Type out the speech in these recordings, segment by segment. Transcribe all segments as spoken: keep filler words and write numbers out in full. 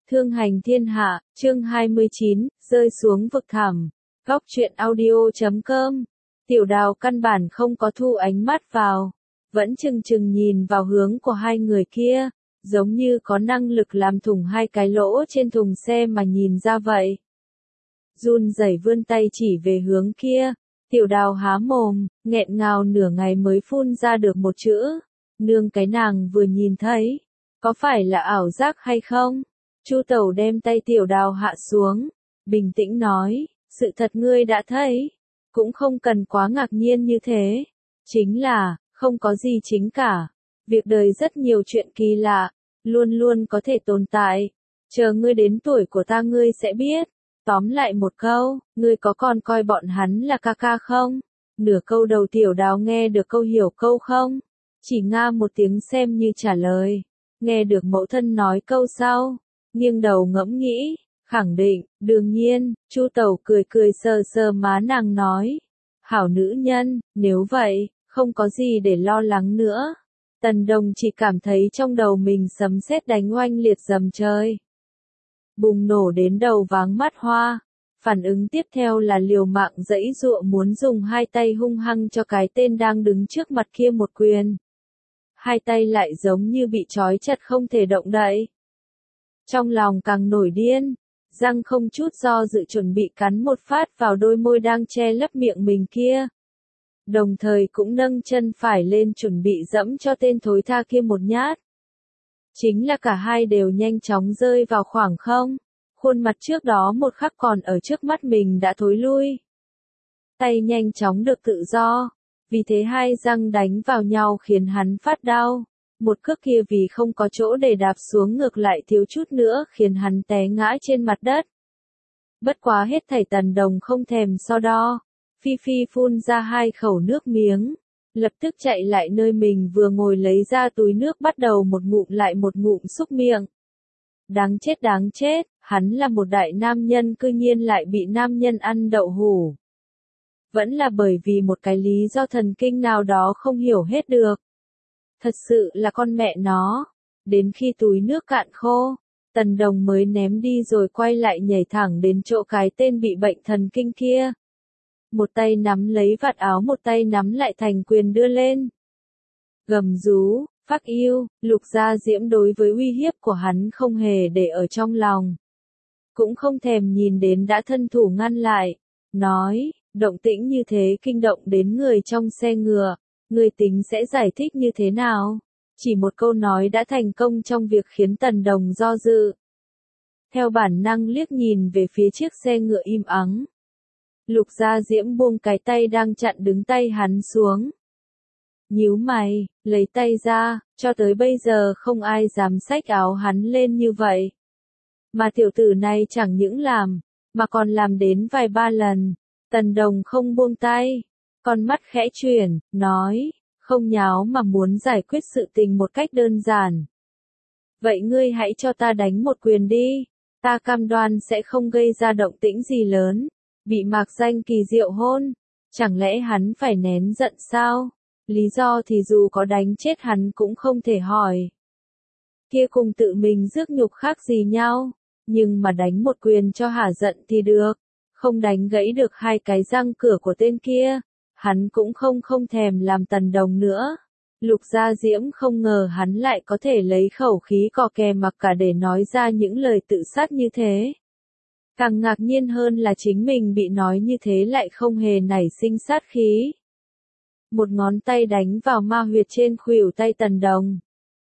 Thương hành thiên hạ, chương hai mươi chín, rơi xuống vực thẳm. Góc truyện audio chấm com. Tiểu Đào căn bản không có thu ánh mắt vào, vẫn chừng chừng nhìn vào hướng của hai người kia, giống như có năng lực làm thủng hai cái lỗ trên thùng xe mà nhìn ra vậy. Run rẩy vươn tay chỉ về hướng kia, Tiểu Đào há mồm, nghẹn ngào nửa ngày mới phun ra được một chữ, nương cái nàng vừa nhìn thấy, có phải là ảo giác hay không? Chu Tẩu đem tay Tiểu Đào hạ xuống, bình tĩnh nói, sự thật ngươi đã thấy, cũng không cần quá ngạc nhiên như thế, chính là, không có gì chính cả, việc đời rất nhiều chuyện kỳ lạ, luôn luôn có thể tồn tại, chờ ngươi đến tuổi của ta ngươi sẽ biết, tóm lại một câu, ngươi có còn coi bọn hắn là ca ca không? Nửa câu đầu Tiểu Đào nghe được câu hiểu câu không? Chỉ nga một tiếng xem như trả lời, nghe được mẫu thân nói câu sau. Nghiêng đầu ngẫm nghĩ, khẳng định, đương nhiên, Chu Tẩu cười cười sờ sờ má nàng nói. Hảo nữ nhân, nếu vậy, không có gì để lo lắng nữa. Tần Đồng chỉ cảm thấy trong đầu mình sấm sét đánh oanh liệt dầm trời. Bùng nổ đến đầu váng mắt hoa. Phản ứng tiếp theo là liều mạng giãy giụa muốn dùng hai tay hung hăng cho cái tên đang đứng trước mặt kia một quyền. Hai tay lại giống như bị trói chặt không thể động đậy. Trong lòng càng nổi điên, răng không chút do dự chuẩn bị cắn một phát vào đôi môi đang che lấp miệng mình kia. Đồng thời cũng nâng chân phải lên chuẩn bị dẫm cho tên thối tha kia một nhát. Chính là cả hai đều nhanh chóng rơi vào khoảng không. Khuôn mặt trước đó một khắc còn ở trước mắt mình đã thối lui. Tay nhanh chóng được tự do, vì thế hai răng đánh vào nhau khiến hắn phát đau. Một cước kia vì không có chỗ để đạp xuống ngược lại thiếu chút nữa khiến hắn té ngã trên mặt đất. Bất quá hết thảy Tần Đồng không thèm so đo. Phi Phi phun ra hai khẩu nước miếng. Lập tức chạy lại nơi mình vừa ngồi lấy ra túi nước bắt đầu một ngụm lại một ngụm xúc miệng. Đáng chết đáng chết, hắn là một đại nam nhân cư nhiên lại bị nam nhân ăn đậu hủ. Vẫn là bởi vì một cái lý do thần kinh nào đó không hiểu hết được. Thật sự là con mẹ nó. Đến khi túi nước cạn khô, Tần Đồng mới ném đi rồi quay lại nhảy thẳng đến chỗ cái tên bị bệnh thần kinh kia. Một tay nắm lấy vạt áo một tay nắm lại thành quyền đưa lên. Gầm rú, phắc yêu, Lục Gia Diễm đối với uy hiếp của hắn không hề để ở trong lòng. Cũng không thèm nhìn đến đã thân thủ ngăn lại. Nói, động tĩnh như thế kinh động đến người trong xe ngựa. Người tính sẽ giải thích như thế nào? Chỉ một câu nói đã thành công trong việc khiến Tần Đồng do dự. Theo bản năng liếc nhìn về phía chiếc xe ngựa im ắng. Lục Gia Diễm buông cái tay đang chặn đứng tay hắn xuống. Nhíu mày, lấy tay ra, cho tới bây giờ không ai dám xách áo hắn lên như vậy. Mà tiểu tử này chẳng những làm, mà còn làm đến vài ba lần. Tần Đồng không buông tay. Con mắt khẽ chuyển, nói, không nháo mà muốn giải quyết sự tình một cách đơn giản. Vậy ngươi hãy cho ta đánh một quyền đi, ta cam đoan sẽ không gây ra động tĩnh gì lớn, bị Mạc Danh kỳ diệu hôn, chẳng lẽ hắn phải nén giận sao? Lý do thì dù có đánh chết hắn cũng không thể hỏi. Kia cùng tự mình rước nhục khác gì nhau, nhưng mà đánh một quyền cho hả giận thì được, không đánh gãy được hai cái răng cửa của tên kia. Hắn cũng không không thèm làm Tần Đồng nữa. Lục Gia Diễm không ngờ hắn lại có thể lấy khẩu khí cò kè mặc cả để nói ra những lời tự sát như thế. Càng ngạc nhiên hơn là chính mình bị nói như thế lại không hề nảy sinh sát khí. Một ngón tay đánh vào ma huyệt trên khuỷu tay Tần Đồng.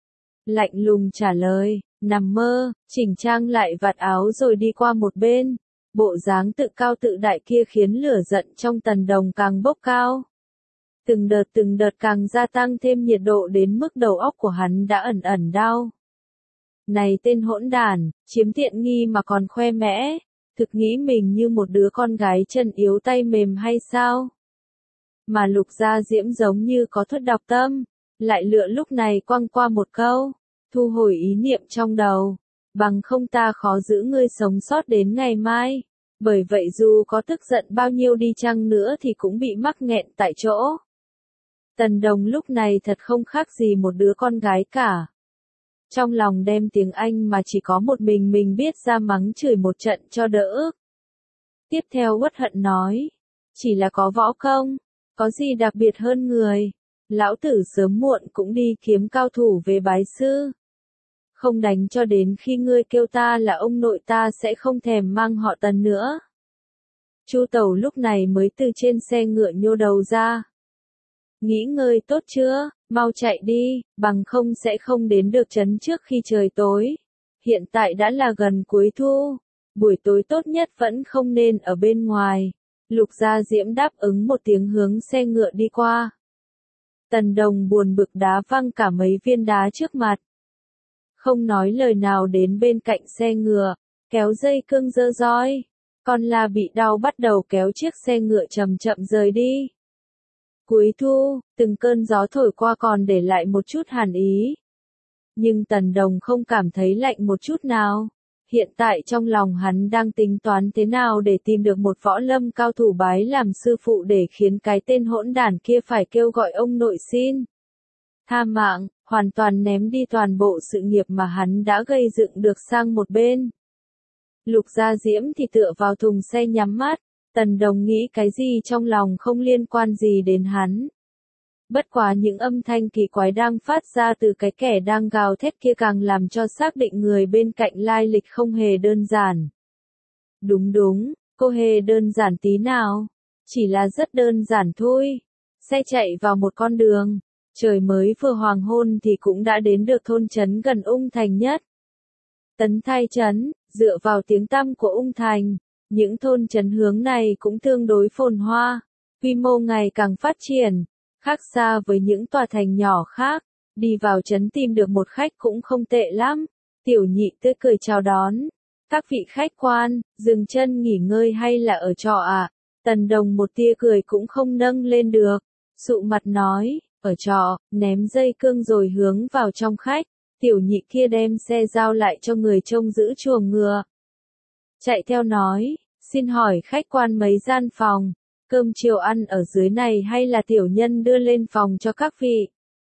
Lạnh lùng trả lời, nằm mơ, chỉnh trang lại vạt áo rồi đi qua một bên. Bộ dáng tự cao tự đại kia khiến lửa giận trong Tần Đồng càng bốc cao. Từng đợt từng đợt càng gia tăng thêm nhiệt độ đến mức đầu óc của hắn đã ẩn ẩn đau. Này tên hỗn đản, chiếm tiện nghi mà còn khoe mẽ, thực nghĩ mình như một đứa con gái chân yếu tay mềm hay sao? Mà Lục Gia Diễm giống như có thuật đọc tâm, lại lựa lúc này quăng qua một câu, thu hồi ý niệm trong đầu. Bằng không ta khó giữ ngươi sống sót đến ngày mai. Bởi vậy dù có tức giận bao nhiêu đi chăng nữa thì cũng bị mắc nghẹn tại chỗ. Tần Đồng lúc này thật không khác gì một đứa con gái cả. Trong lòng đem tiếng Anh mà chỉ có một mình mình biết ra mắng chửi một trận cho đỡ. Tiếp theo uất hận nói, chỉ là có võ công, có gì đặc biệt hơn người, lão tử sớm muộn cũng đi kiếm cao thủ về bái sư. Không đánh cho đến khi ngươi kêu ta là ông nội ta sẽ không thèm mang họ Tần nữa. Chu Tẩu lúc này mới từ trên xe ngựa nhô đầu ra. Nghĩ ngơi tốt chưa, mau chạy đi, bằng không sẽ không đến được trấn trước khi trời tối. Hiện tại đã là gần cuối thu, buổi tối tốt nhất vẫn không nên ở bên ngoài. Lục Gia Diễm đáp ứng một tiếng hướng xe ngựa đi qua. Tần Đồng buồn bực đá văng cả mấy viên đá trước mặt. Không nói lời nào đến bên cạnh xe ngựa, kéo dây cương dơ roi. Con la bị đau bắt đầu kéo chiếc xe ngựa chậm chậm rời đi. Cuối thu, từng cơn gió thổi qua còn để lại một chút hàn ý. Nhưng Tần Đồng không cảm thấy lạnh một chút nào. Hiện tại trong lòng hắn đang tính toán thế nào để tìm được một võ lâm cao thủ bái làm sư phụ để khiến cái tên hỗn đản kia phải kêu gọi ông nội xin tha mạng, hoàn toàn ném đi toàn bộ sự nghiệp mà hắn đã gây dựng được sang một bên. Lục Gia Diễm thì tựa vào thùng xe nhắm mắt, Tần Đồng nghĩ cái gì trong lòng không liên quan gì đến hắn. Bất quá những âm thanh kỳ quái đang phát ra từ cái kẻ đang gào thét kia càng làm cho xác định người bên cạnh lai lịch không hề đơn giản. Đúng đúng, cô hề đơn giản tí nào, chỉ là rất đơn giản thôi. Xe chạy vào một con đường, trời mới vừa hoàng hôn thì cũng đã đến được thôn trấn gần Ung Thành nhất. Tấn Thai Trấn, dựa vào tiếng tăm của Ung Thành, những thôn trấn hướng này cũng tương đối phồn hoa, quy mô ngày càng phát triển. Khác xa với những tòa thành nhỏ khác, đi vào trấn tìm được một khách cũng không tệ lắm. Tiểu Nhị tươi cười chào đón. Các vị khách quan, dừng chân nghỉ ngơi hay là ở trọ ạ? À? Tần Đồng một tia cười cũng không nâng lên được. Sụ mặt nói, ở trọ, ném dây cương rồi hướng vào trong khách. Tiểu Nhị kia đem xe giao lại cho người trông giữ chuồng ngựa. Chạy theo nói, xin hỏi khách quan mấy gian phòng? Cơm chiều ăn ở dưới này hay là tiểu nhân đưa lên phòng cho các vị?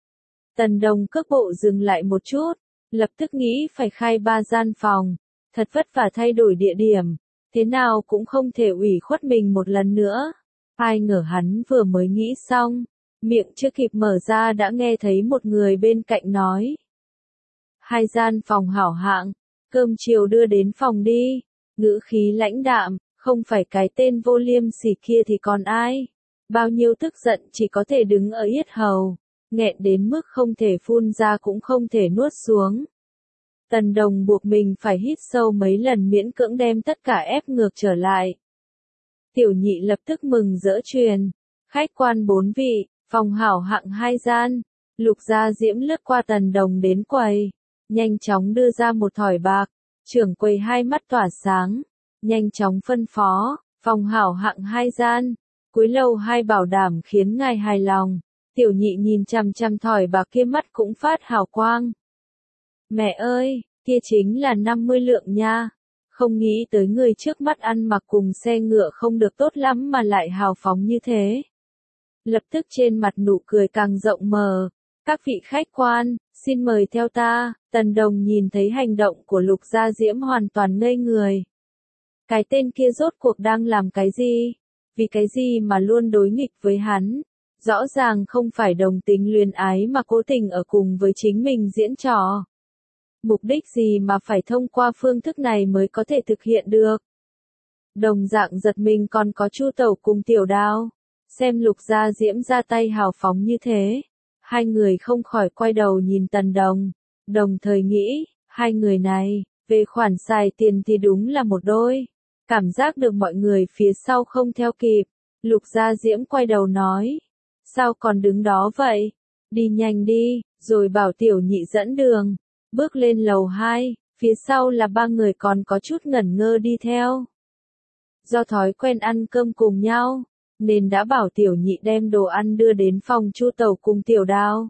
Tần Đồng cước bộ dừng lại một chút, lập tức nghĩ phải khai ba gian phòng, thật vất vả thay đổi địa điểm, thế nào cũng không thể ủy khuất mình một lần nữa. Ai ngờ hắn vừa mới nghĩ xong, miệng chưa kịp mở ra đã nghe thấy một người bên cạnh nói. Hai gian phòng hảo hạng, cơm chiều đưa đến phòng đi, ngữ khí lãnh đạm. Không phải cái tên vô liêm sỉ kia thì còn ai? Bao nhiêu tức giận chỉ có thể đứng ở yết hầu, nghẹn đến mức không thể phun ra cũng không thể nuốt xuống. Tần Đồng buộc mình phải hít sâu mấy lần miễn cưỡng đem tất cả ép ngược trở lại. Tiểu Nhị lập tức mừng rỡ truyền, khách quan bốn vị, phòng hảo hạng hai gian. Lục Gia Diễm lướt qua Tần Đồng đến quầy, nhanh chóng đưa ra một thỏi bạc, trưởng quầy hai mắt tỏa sáng. Nhanh chóng phân phó, phòng hảo hạng hai gian, cuối lầu hai bảo đảm khiến ngài hài lòng. Tiểu Nhị nhìn chằm chằm thỏi bạc kia mắt cũng phát hào quang. Mẹ ơi, kia chính là năm mươi lượng nha. Không nghĩ tới người trước mắt ăn mặc cùng xe ngựa không được tốt lắm mà lại hào phóng như thế. Lập tức trên mặt nụ cười càng rộng mờ. Các vị khách quan, xin mời theo ta. Tần Đồng nhìn thấy hành động của Lục Gia Diễm hoàn toàn ngây người. Cái tên kia rốt cuộc đang làm cái gì? Vì cái gì mà luôn đối nghịch với hắn? Rõ ràng không phải đồng tính luyến ái mà cố tình ở cùng với chính mình diễn trò. Mục đích gì mà phải thông qua phương thức này mới có thể thực hiện được? Đồng dạng giật mình còn có Chu Tẩu cùng Tiểu Đao. Xem Lục Gia Diễm ra tay hào phóng như thế. Hai người không khỏi quay đầu nhìn Tần Đồng. Đồng thời nghĩ, hai người này, về khoản xài tiền thì đúng là một đôi. Cảm giác được mọi người phía sau không theo kịp, Lục Gia Diễm quay đầu nói. Sao còn đứng đó vậy? Đi nhanh đi, rồi bảo Tiểu Nhị dẫn đường. Bước lên lầu hai, phía sau là ba người còn có chút ngẩn ngơ đi theo. Do thói quen ăn cơm cùng nhau, nên đã bảo Tiểu Nhị đem đồ ăn đưa đến phòng Chu Tẩu cùng Tiểu Đao.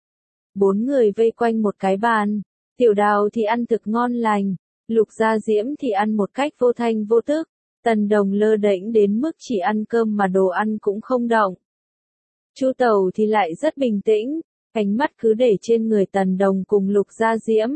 Bốn người vây quanh một cái bàn, Tiểu Đao thì ăn thực ngon lành. Lục Gia Diễm thì ăn một cách vô thanh vô tức, Tần Đồng lơ đễnh đến mức chỉ ăn cơm mà đồ ăn cũng không động. Chu Tẩu thì lại rất bình tĩnh, Ánh mắt cứ để trên người Tần Đồng cùng Lục Gia Diễm.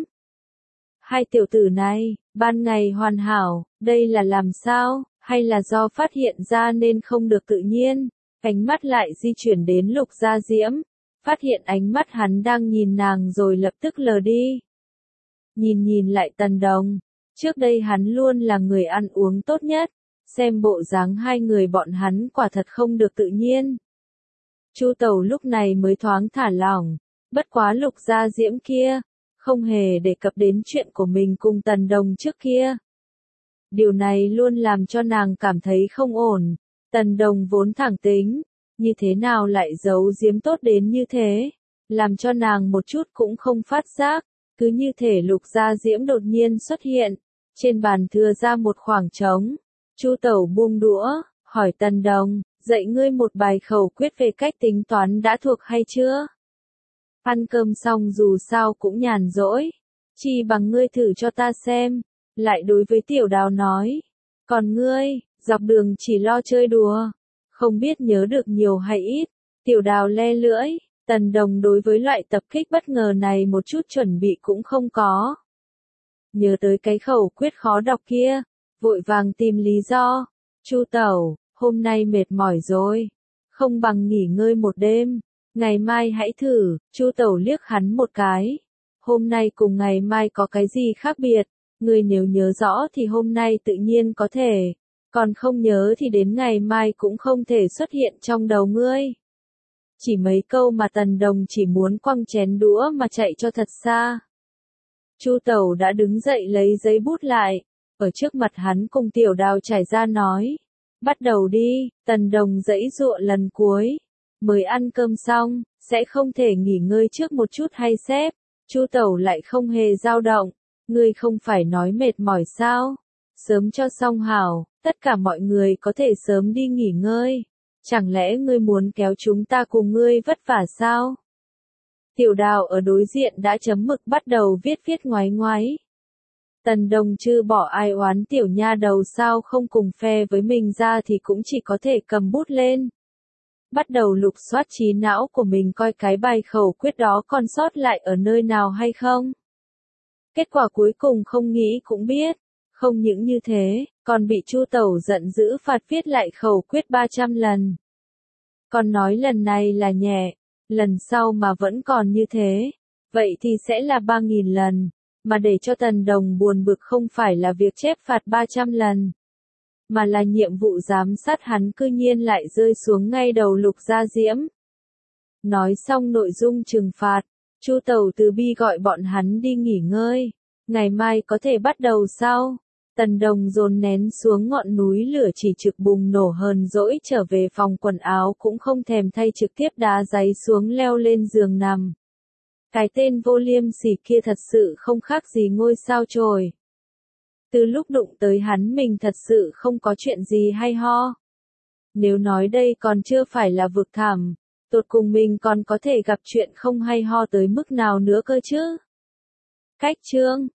Hai tiểu tử này, ban ngày hoàn hảo, đây là làm sao, hay là do phát hiện ra nên không được tự nhiên. Ánh mắt lại di chuyển đến Lục Gia Diễm, phát hiện ánh mắt hắn đang nhìn nàng rồi lập tức lờ đi. Nhìn nhìn lại Tần Đồng, trước đây hắn luôn là người ăn uống tốt nhất, xem bộ dáng hai người bọn hắn quả thật không được tự nhiên. Chu Tẩu lúc này mới thoáng thả lỏng, bất quá Lục Gia Diễm kia, không hề đề cập đến chuyện của mình cùng Tần Đồng trước kia. Điều này luôn làm cho nàng cảm thấy không ổn, Tần Đồng vốn thẳng tính, như thế nào lại giấu giếm tốt đến như thế, làm cho nàng một chút cũng không phát giác, cứ như thể Lục Gia Diễm đột nhiên xuất hiện, trên bàn thừa ra một khoảng trống. Chu Tẩu buông đũa, hỏi Tần Đồng, dạy ngươi một bài khẩu quyết về cách tính toán đã thuộc hay chưa? Ăn cơm xong dù sao cũng nhàn rỗi, chỉ bằng ngươi thử cho ta xem, lại đối với Tiểu Đào nói, còn ngươi, dọc đường chỉ lo chơi đùa, không biết nhớ được nhiều hay ít. Tiểu Đào le lưỡi, Tần Đồng đối với loại tập kích bất ngờ này một chút chuẩn bị cũng không có. Nhớ tới cái khẩu quyết khó đọc kia, vội vàng tìm lý do, Chu Tẩu, hôm nay mệt mỏi rồi, không bằng nghỉ ngơi một đêm, ngày mai hãy thử. Chu Tẩu liếc hắn một cái, hôm nay cùng ngày mai có cái gì khác biệt, ngươi nếu nhớ rõ thì hôm nay tự nhiên có thể, còn không nhớ thì đến ngày mai cũng không thể xuất hiện trong đầu ngươi. Chỉ mấy câu mà Tần Đồng chỉ muốn quăng chén đũa mà chạy cho thật xa. Chu Tẩu đã đứng dậy lấy giấy bút lại, ở trước mặt hắn cùng Tiểu Đào trải ra nói, bắt đầu đi. Tần Đồng giãy giụa lần cuối, mới ăn cơm xong, sẽ không thể nghỉ ngơi trước một chút hay sếp? Chu Tẩu lại không hề dao động, ngươi không phải nói mệt mỏi sao? Sớm cho xong hảo, tất cả mọi người có thể sớm đi nghỉ ngơi. Chẳng lẽ ngươi muốn kéo chúng ta cùng ngươi vất vả sao? Tiểu Đào ở đối diện đã chấm mực bắt đầu viết viết ngoáy ngoáy. Tần Đồng chư bỏ ai oán tiểu nha đầu sao không cùng phe với mình ra thì cũng chỉ có thể cầm bút lên. Bắt đầu lục soát trí não của mình coi cái bài khẩu quyết đó còn sót lại ở nơi nào hay không. Kết quả cuối cùng không nghĩ cũng biết, không những như thế, còn bị Chu Tẩu giận dữ phạt viết lại khẩu quyết ba trăm lần. Còn nói lần này là nhẹ, lần sau mà vẫn còn như thế, vậy thì sẽ là ba nghìn lần, mà để cho Tần Đồng buồn bực không phải là việc chép phạt ba trăm lần, mà là nhiệm vụ giám sát hắn cư nhiên lại rơi xuống ngay đầu Lục Gia Diễm. Nói xong nội dung trừng phạt, Chu Tẩu từ bi gọi bọn hắn đi nghỉ ngơi, ngày mai có thể bắt đầu sau. Tần Đồng dồn nén xuống ngọn núi lửa chỉ trực bùng nổ hờn dỗi trở về phòng quần áo cũng không thèm thay trực tiếp đá giấy xuống leo lên giường nằm. Cái tên vô liêm sỉ kia thật sự không khác gì ngôi sao chổi. Từ lúc đụng tới hắn mình thật sự không có chuyện gì hay ho. Nếu nói đây còn chưa phải là vực thẳm, tột cùng mình còn có thể gặp chuyện không hay ho tới mức nào nữa cơ chứ. Cách chương